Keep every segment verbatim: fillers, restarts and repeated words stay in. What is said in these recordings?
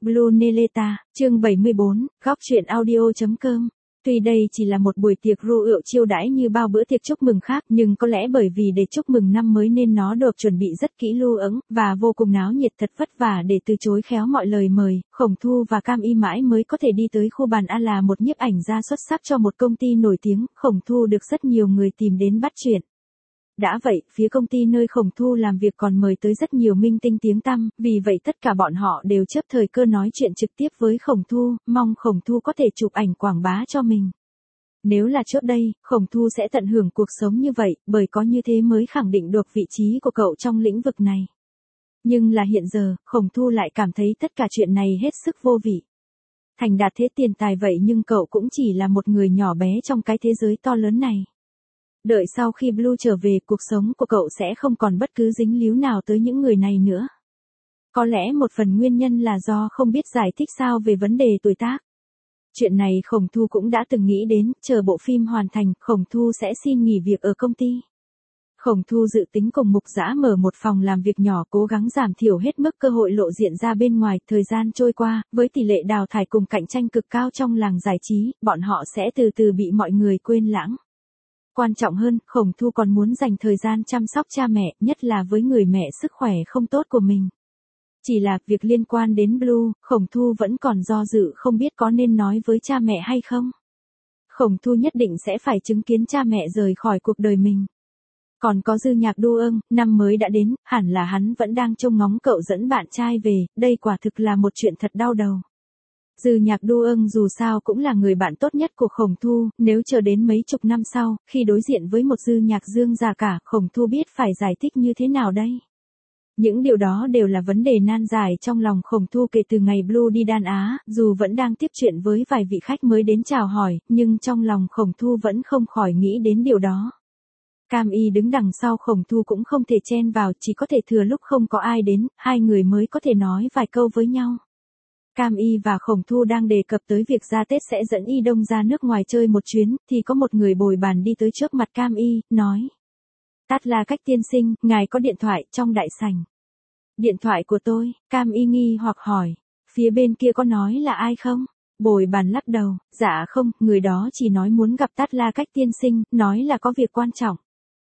Blue Neleta, chương bảy mươi bốn, góc truyện audio.com. Tuy đây chỉ là một buổi tiệc rượu rượu chiêu đãi như bao bữa tiệc chúc mừng khác, nhưng có lẽ bởi vì để chúc mừng năm mới nên nó được chuẩn bị rất kỹ lưỡng ứng, và vô cùng náo nhiệt, thật vất vả để từ chối khéo mọi lời mời. Khổng Thu và Cam Y mãi mới có thể đi tới khu bàn ăn là một nhiếp ảnh gia xuất sắc cho một công ty nổi tiếng. Khổng Thu được rất nhiều người tìm đến bắt chuyện. Đã vậy, phía công ty nơi Khổng Thu làm việc còn mời tới rất nhiều minh tinh tiếng tăm, vì vậy tất cả bọn họ đều chớp thời cơ nói chuyện trực tiếp với Khổng Thu, mong Khổng Thu có thể chụp ảnh quảng bá cho mình. Nếu là trước đây, Khổng Thu sẽ tận hưởng cuộc sống như vậy, bởi có như thế mới khẳng định được vị trí của cậu trong lĩnh vực này. Nhưng là hiện giờ, Khổng Thu lại cảm thấy tất cả chuyện này hết sức vô vị. Thành đạt thế tiền tài vậy nhưng cậu cũng chỉ là một người nhỏ bé trong cái thế giới to lớn này. Đợi sau khi Blue trở về, cuộc sống của cậu sẽ không còn bất cứ dính líu nào tới những người này nữa. Có lẽ một phần nguyên nhân là do không biết giải thích sao về vấn đề tuổi tác. Chuyện này Khổng Thu cũng đã từng nghĩ đến, chờ bộ phim hoàn thành, Khổng Thu sẽ xin nghỉ việc ở công ty. Khổng Thu dự tính cùng Mục Dã mở một phòng làm việc nhỏ, cố gắng giảm thiểu hết mức cơ hội lộ diện ra bên ngoài. Thời gian trôi qua, với tỷ lệ đào thải cùng cạnh tranh cực cao trong làng giải trí, bọn họ sẽ từ từ bị mọi người quên lãng. Quan trọng hơn, Khổng Thu còn muốn dành thời gian chăm sóc cha mẹ, nhất là với người mẹ sức khỏe không tốt của mình. Chỉ là, việc liên quan đến Blue, Khổng Thu vẫn còn do dự không biết có nên nói với cha mẹ hay không. Khổng Thu nhất định sẽ phải chứng kiến cha mẹ rời khỏi cuộc đời mình. Còn có Dư Nhạc Du Ưng, năm mới đã đến, hẳn là hắn vẫn đang trông ngóng cậu dẫn bạn trai về, đây quả thực là một chuyện thật đau đầu. Dư Nhạc Du Ưng dù sao cũng là người bạn tốt nhất của Khổng Thu, nếu chờ đến mấy chục năm sau, khi đối diện với một Dư Nhạc Dương già cả, Khổng Thu biết phải giải thích như thế nào đây? Những điều đó đều là vấn đề nan giải trong lòng Khổng Thu kể từ ngày Blue đi Đan Á, dù vẫn đang tiếp chuyện với vài vị khách mới đến chào hỏi, nhưng trong lòng Khổng Thu vẫn không khỏi nghĩ đến điều đó. Cam Y đứng đằng sau Khổng Thu cũng không thể chen vào, chỉ có thể thừa lúc không có ai đến, hai người mới có thể nói vài câu với nhau. Cam Y và Khổng Thu đang đề cập tới việc ra Tết sẽ dẫn Y Đông ra nước ngoài chơi một chuyến, thì có một người bồi bàn đi tới trước mặt Cam Y, nói. Tát La Cách tiên sinh, ngài có điện thoại trong đại sảnh. Điện thoại của tôi, Cam Y nghi hoặc hỏi. Phía bên kia có nói là ai không? Bồi bàn lắc đầu, dạ không, người đó chỉ nói muốn gặp Tát La Cách tiên sinh, nói là có việc quan trọng.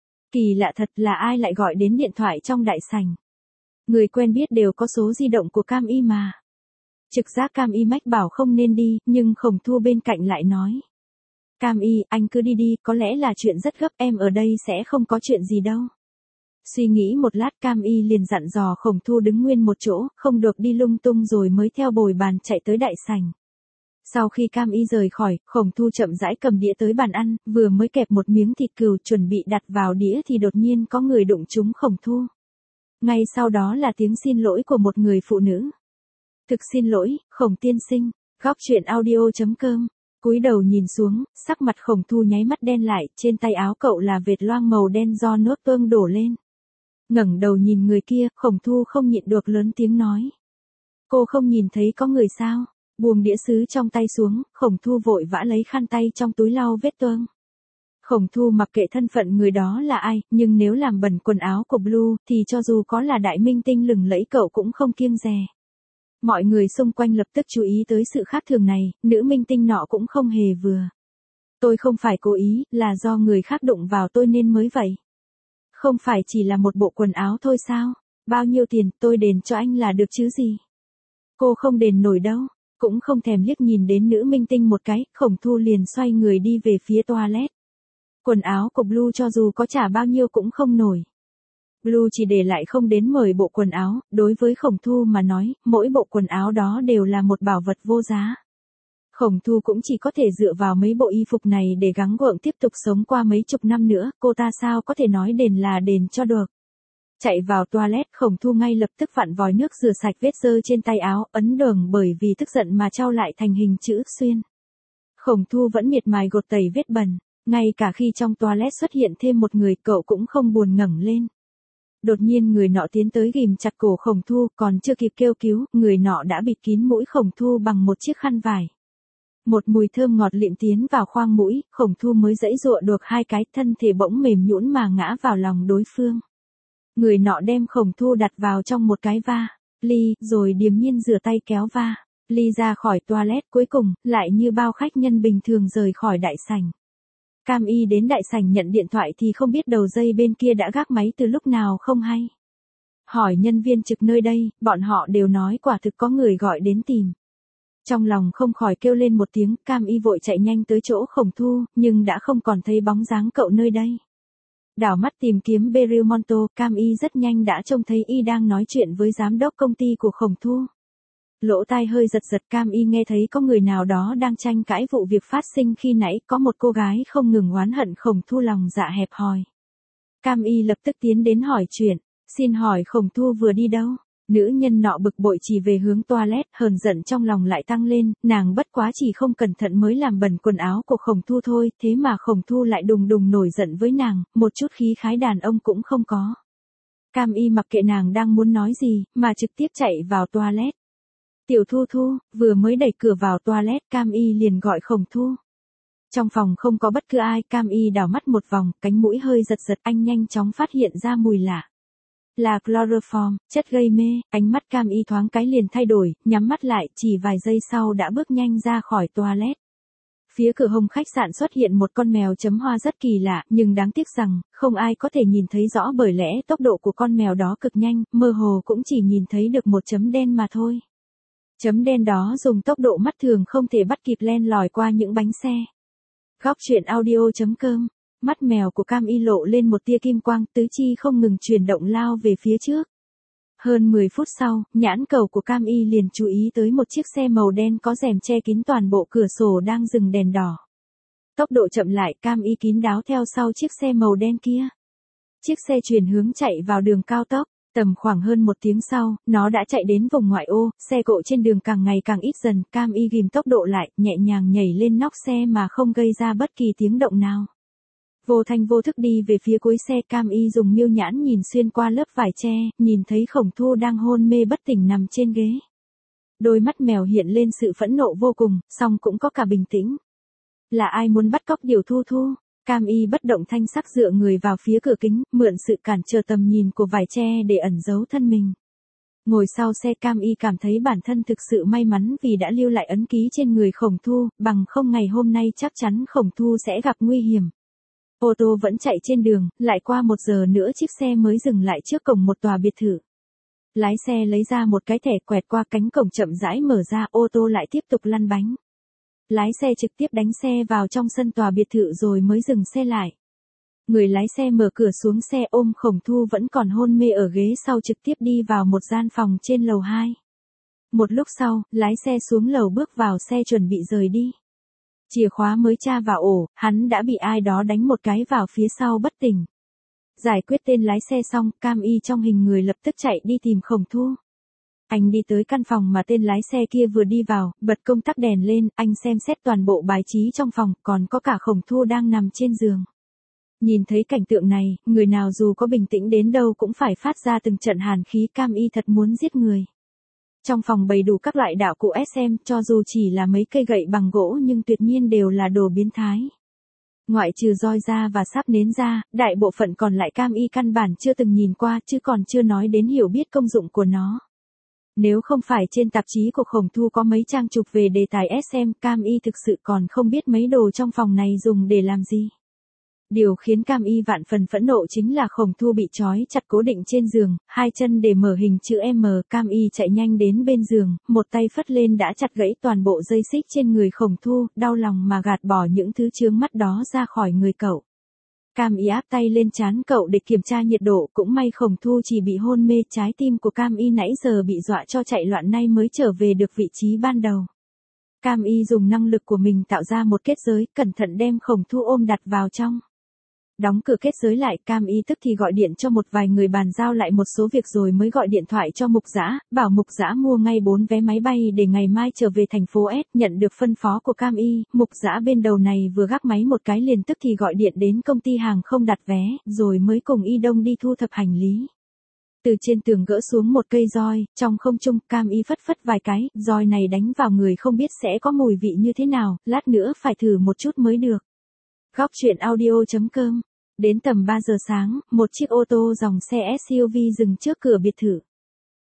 Kỳ lạ thật, là ai lại gọi đến điện thoại trong đại sảnh? Người quen biết đều có số di động của Cam Y mà. Trực giác Cam Y mách bảo không nên đi, nhưng Khổng Thu bên cạnh lại nói. Cam Y, anh cứ đi đi, có lẽ là chuyện rất gấp, em ở đây sẽ không có chuyện gì đâu. Suy nghĩ một lát, Cam Y liền dặn dò Khổng Thu đứng nguyên một chỗ, không được đi lung tung, rồi mới theo bồi bàn chạy tới đại sảnh. Sau khi Cam Y rời khỏi, Khổng Thu chậm rãi cầm đĩa tới bàn ăn, vừa mới kẹp một miếng thịt cừu chuẩn bị đặt vào đĩa thì đột nhiên có người đụng trúng Khổng Thu. Ngay sau đó là tiếng xin lỗi của một người phụ nữ. Thực xin lỗi, Khổng tiên sinh, góc truyện audio.com. Cúi đầu nhìn xuống, sắc mặt Khổng Thu nháy mắt đen lại, trên tay áo cậu là vệt loang màu đen do nước tương đổ lên. Ngẩng đầu nhìn người kia, Khổng Thu không nhịn được lớn tiếng nói. Cô không nhìn thấy có người sao? Buông đĩa sứ trong tay xuống, Khổng Thu vội vã lấy khăn tay trong túi lau vết tương. Khổng Thu mặc kệ thân phận người đó là ai, nhưng nếu làm bẩn quần áo của Blue, thì cho dù có là đại minh tinh lừng lẫy cậu cũng không kiêng dè. Mọi người xung quanh lập tức chú ý tới sự khác thường này, nữ minh tinh nọ cũng không hề vừa. Tôi không phải cố ý, là do người khác đụng vào tôi nên mới vậy. Không phải chỉ là một bộ quần áo thôi sao? Bao nhiêu tiền, tôi đền cho anh là được chứ gì? Cô không đền nổi đâu, cũng không thèm liếc nhìn đến nữ minh tinh một cái, Khổng Thu liền xoay người đi về phía toilet. Quần áo của Blue cho dù có trả bao nhiêu cũng không nổi. Blue chỉ để lại không đến mười bộ quần áo, đối với Khổng Thu mà nói, mỗi bộ quần áo đó đều là một bảo vật vô giá. Khổng Thu cũng chỉ có thể dựa vào mấy bộ y phục này để gắng gượng tiếp tục sống qua mấy chục năm nữa, cô ta sao có thể nói đền là đền cho được. Chạy vào toilet, Khổng Thu ngay lập tức vặn vòi nước rửa sạch vết dơ trên tay áo, ấn đường bởi vì tức giận mà trao lại thành hình chữ xuyên. Khổng Thu vẫn miệt mài gột tẩy vết bẩn, ngay cả khi trong toilet xuất hiện thêm một người, cậu cũng không buồn ngẩng lên. Đột nhiên người nọ tiến tới ghìm chặt cổ Khổng Thu, còn chưa kịp kêu cứu, người nọ đã bịt kín mũi Khổng Thu bằng một chiếc khăn vải. Một mùi thơm ngọt lịm tiến vào khoang mũi, Khổng Thu mới giãy giụa được hai cái, thân thể bỗng mềm nhũn mà ngã vào lòng đối phương. Người nọ đem Khổng Thu đặt vào trong một cái va, ly, rồi điềm nhiên rửa tay kéo va. Ly ra khỏi toilet cuối cùng, lại như bao khách nhân bình thường rời khỏi đại sảnh. Cam Y đến đại sảnh nhận điện thoại thì không biết đầu dây bên kia đã gác máy từ lúc nào không hay. Hỏi nhân viên trực nơi đây, bọn họ đều nói quả thực có người gọi đến tìm. Trong lòng không khỏi kêu lên một tiếng, Cam Y vội chạy nhanh tới chỗ Khổng Thu, nhưng đã không còn thấy bóng dáng cậu nơi đây. Đảo mắt tìm kiếm Belmonto, Cam Y rất nhanh đã trông thấy y đang nói chuyện với giám đốc công ty của Khổng Thu. Lỗ tai hơi giật giật, Cam Y nghe thấy có người nào đó đang tranh cãi vụ việc phát sinh khi nãy, có một cô gái không ngừng oán hận Khổng Thu lòng dạ hẹp hòi. Cam Y lập tức tiến đến hỏi chuyện, xin hỏi Khổng Thu vừa đi đâu? Nữ nhân nọ bực bội chỉ về hướng toilet, hờn giận trong lòng lại tăng lên, nàng bất quá chỉ không cẩn thận mới làm bẩn quần áo của Khổng Thu thôi, thế mà Khổng Thu lại đùng đùng nổi giận với nàng, một chút khí khái đàn ông cũng không có. Cam Y mặc kệ nàng đang muốn nói gì, mà trực tiếp chạy vào toilet. Tiểu Thu Thu, vừa mới đẩy cửa vào toilet, Cam Y liền gọi Khổng Thu. Trong phòng không có bất cứ ai, Cam Y đảo mắt một vòng, cánh mũi hơi giật giật, anh nhanh chóng phát hiện ra mùi lạ. Là chloroform, chất gây mê, ánh mắt Cam Y thoáng cái liền thay đổi, nhắm mắt lại, chỉ vài giây sau đã bước nhanh ra khỏi toilet. Phía cửa hông khách sạn xuất hiện một con mèo chấm hoa rất kỳ lạ, nhưng đáng tiếc rằng, không ai có thể nhìn thấy rõ bởi lẽ tốc độ của con mèo đó cực nhanh, mơ hồ cũng chỉ nhìn thấy được một chấm đen mà thôi. Chấm đen đó dùng tốc độ mắt thường không thể bắt kịp len lỏi qua những bánh xe. Góc truyện audio chấm com. Mắt mèo của Cam Y lộ lên một tia kim quang, tứ chi không ngừng chuyển động lao về phía trước. Hơn mười phút sau, nhãn cầu của Cam Y liền chú ý tới một chiếc xe màu đen có rèm che kín toàn bộ cửa sổ đang dừng đèn đỏ. Tốc độ chậm lại, Cam Y kín đáo theo sau chiếc xe màu đen kia. Chiếc xe chuyển hướng chạy vào đường cao tốc. Tầm khoảng hơn một tiếng sau, nó đã chạy đến vùng ngoại ô, xe cộ trên đường càng ngày càng ít dần, Cam Y ghim tốc độ lại, nhẹ nhàng nhảy lên nóc xe mà không gây ra bất kỳ tiếng động nào. Vô thanh vô thức đi về phía cuối xe, Cam Y dùng miêu nhãn nhìn xuyên qua lớp vải che, nhìn thấy Khổng Thu đang hôn mê bất tỉnh nằm trên ghế. Đôi mắt mèo hiện lên sự phẫn nộ vô cùng, song cũng có cả bình tĩnh. Là ai muốn bắt cóc Điều Thu Thu? Cam Y bất động thanh sắc dựa người vào phía cửa kính, mượn sự cản trở tầm nhìn của vải che để ẩn giấu thân mình. Ngồi sau xe, Cam Y cảm thấy bản thân thực sự may mắn vì đã lưu lại ấn ký trên người Khổng Thu, bằng không ngày hôm nay chắc chắn Khổng Thu sẽ gặp nguy hiểm. Ô tô vẫn chạy trên đường, lại qua một giờ nữa chiếc xe mới dừng lại trước cổng một tòa biệt thự. Lái xe lấy ra một cái thẻ quẹt qua cánh cổng chậm rãi mở ra, ô tô lại tiếp tục lăn bánh. Lái xe trực tiếp đánh xe vào trong sân tòa biệt thự rồi mới dừng xe lại. Người lái xe mở cửa xuống xe ôm Khổng Thu vẫn còn hôn mê ở ghế sau trực tiếp đi vào một gian phòng trên lầu hai. Một lúc sau, lái xe xuống lầu bước vào xe chuẩn bị rời đi. Chìa khóa mới tra vào ổ, hắn đã bị ai đó đánh một cái vào phía sau bất tỉnh. Giải quyết tên lái xe xong, Cam Y trong hình người lập tức chạy đi tìm Khổng Thu. Anh đi tới căn phòng mà tên lái xe kia vừa đi vào, bật công tắc đèn lên, anh xem xét toàn bộ bài trí trong phòng, còn có cả Khổng Thu đang nằm trên giường. Nhìn thấy cảnh tượng này, người nào dù có bình tĩnh đến đâu cũng phải phát ra từng trận hàn khí, Cam Y thật muốn giết người. Trong phòng bày đủ các loại đạo cụ ét em, cho dù chỉ là mấy cây gậy bằng gỗ nhưng tuyệt nhiên đều là đồ biến thái. Ngoại trừ roi da và sáp nến ra, đại bộ phận còn lại Cam Y căn bản chưa từng nhìn qua, chứ còn chưa nói đến hiểu biết công dụng của nó. Nếu không phải trên tạp chí của Khổng Thu có mấy trang chụp về đề tài ét em, Cam Y thực sự còn không biết mấy đồ trong phòng này dùng để làm gì. Điều khiến Cam Y vạn phần phẫn nộ chính là Khổng Thu bị trói chặt cố định trên giường, hai chân để mở hình chữ M, Cam Y chạy nhanh đến bên giường, một tay phất lên đã chặt gãy toàn bộ dây xích trên người Khổng Thu, đau lòng mà gạt bỏ những thứ chướng mắt đó ra khỏi người cậu. Cam Y áp tay lên trán cậu để kiểm tra nhiệt độ, cũng may Khổng Thu chỉ bị hôn mê, trái tim của Cam Y nãy giờ bị dọa cho chạy loạn nay mới trở về được vị trí ban đầu. Cam Y dùng năng lực của mình tạo ra một kết giới, cẩn thận đem Khổng Thu ôm đặt vào trong. Đóng cửa kết giới lại, Cam Y tức thì gọi điện cho một vài người bàn giao lại một số việc rồi mới gọi điện thoại cho Mục Dã, bảo Mục Dã mua ngay bốn vé máy bay để ngày mai trở về thành phố S. Nhận được phân phó của Cam Y, Mục Dã bên đầu này vừa gác máy một cái liền tức thì gọi điện đến công ty hàng không đặt vé, rồi mới cùng Y Đông đi thu thập hành lý. Từ trên tường gỡ xuống một cây roi, trong không trung, Cam Y phất phất vài cái, roi này đánh vào người không biết sẽ có mùi vị như thế nào, lát nữa phải thử một chút mới được. Góc truyện audio chấm com. Đến tầm ba giờ sáng, một chiếc ô tô dòng xe ét u vê dừng trước cửa biệt thự.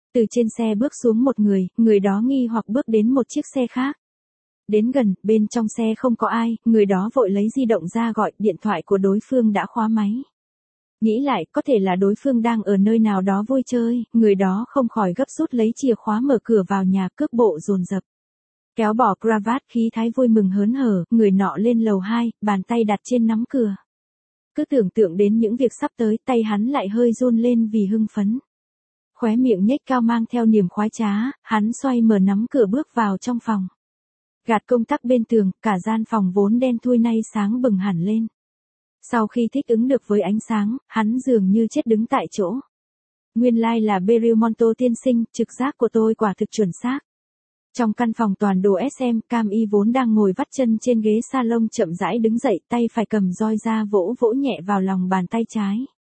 Từ trên xe bước xuống một người, người đó nghi hoặc bước đến một chiếc xe khác. Đến gần, bên trong xe không có ai, người đó vội lấy di động ra gọi, điện thoại của đối phương đã khóa máy. Nghĩ lại, có thể là đối phương đang ở nơi nào đó vui chơi, người đó không khỏi gấp rút lấy chìa khóa mở cửa vào nhà, cước bộ dồn dập. Kéo bỏ cravat, khí thái vui mừng hớn hở, người nọ lên lầu hai, bàn tay đặt trên nắm cửa. Cứ tưởng tượng đến những việc sắp tới, tay hắn lại hơi run lên vì hưng phấn. Khóe miệng nhếch cao mang theo niềm khoái trá, hắn xoay mở nắm cửa bước vào trong phòng. Gạt công tắc bên tường, cả gian phòng vốn đen thui nay sáng bừng hẳn lên. Sau khi thích ứng được với ánh sáng, hắn dường như chết đứng tại chỗ. Nguyên lai là Belmonto tiên sinh, trực giác của tôi quả thực chuẩn xác. Trong căn phòng toàn đồ ét em, Cam Y vốn đang ngồi vắt chân trên ghế salon chậm rãi đứng dậy, tay phải cầm roi ra vỗ vỗ nhẹ vào lòng bàn tay trái.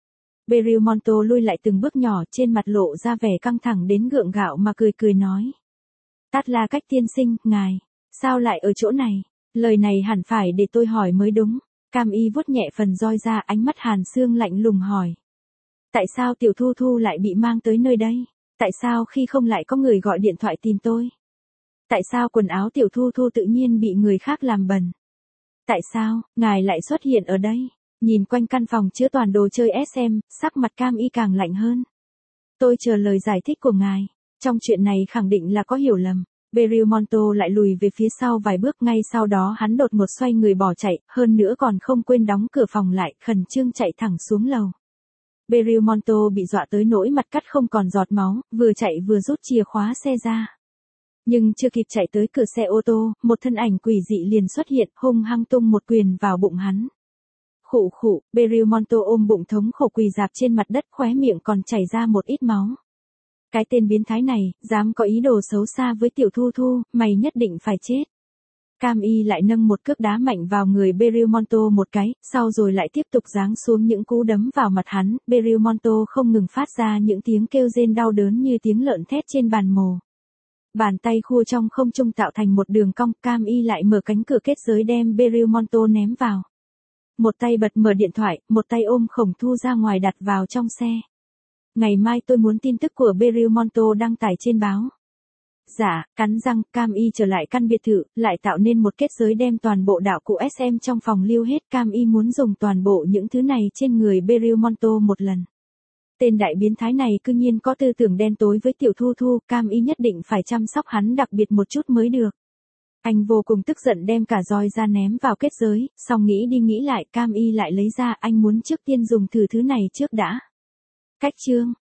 Belmonto lui lại từng bước nhỏ, trên mặt lộ ra vẻ căng thẳng đến gượng gạo mà cười cười nói. Tát La Cách tiên sinh, ngài, sao lại ở chỗ này? Lời này hẳn phải để tôi hỏi mới đúng. Cam Y vuốt nhẹ phần roi ra, ánh mắt hàn xương lạnh lùng hỏi. Tại sao Tiểu Thu Thu lại bị mang tới nơi đây? Tại sao khi không lại có người gọi điện thoại tìm tôi? Tại sao quần áo Tiểu Thu Thu tự nhiên bị người khác làm bẩn? Tại sao, ngài lại xuất hiện ở đây? Nhìn quanh căn phòng chứa toàn đồ chơi ét em, sắc mặt Cam Y càng lạnh hơn. Tôi chờ lời giải thích của ngài. Trong chuyện này khẳng định là có hiểu lầm. Belmonto lại lùi về phía sau vài bước, ngay sau đó hắn đột ngột xoay người bỏ chạy, hơn nữa còn không quên đóng cửa phòng lại, khẩn trương chạy thẳng xuống lầu. Belmonto bị dọa tới nỗi mặt cắt không còn giọt máu, vừa chạy vừa rút chìa khóa xe ra. Nhưng chưa kịp chạy tới cửa xe ô tô, một thân ảnh quỷ dị liền xuất hiện, hung hăng tung một quyền vào bụng hắn. Khụ khụ, Belmonto ôm bụng thống khổ quỳ rạp trên mặt đất, khóe miệng còn chảy ra một ít máu. Cái tên biến thái này, dám có ý đồ xấu xa với Tiểu Thu Thu, mày nhất định phải chết. Cam Y lại nâng một cước đá mạnh vào người Belmonto một cái, sau rồi lại tiếp tục giáng xuống những cú đấm vào mặt hắn. Belmonto không ngừng phát ra những tiếng kêu rên đau đớn như tiếng lợn thét trên bàn mổ. Bàn tay khua trong không trung tạo thành một đường cong, Cam Y lại mở cánh cửa kết giới đem Belmonto ném vào. Một tay bật mở điện thoại, một tay ôm Khổng Thu ra ngoài đặt vào trong xe. Ngày mai tôi muốn tin tức của Belmonto đăng tải trên báo. Dạ, cắn răng, Cam Y trở lại căn biệt thự, lại tạo nên một kết giới đem toàn bộ đạo cụ ét em trong phòng lưu hết. Cam Y muốn dùng toàn bộ những thứ này trên người Belmonto một lần. Tên đại biến thái này cư nhiên có tư tưởng đen tối với Tiểu Thu Thu, Cam Y nhất định phải chăm sóc hắn đặc biệt một chút mới được. Anh vô cùng tức giận đem cả roi ra ném vào kết giới, xong nghĩ đi nghĩ lại, Cam Y lại lấy ra, anh muốn trước tiên dùng thử thứ này trước đã. Cách chương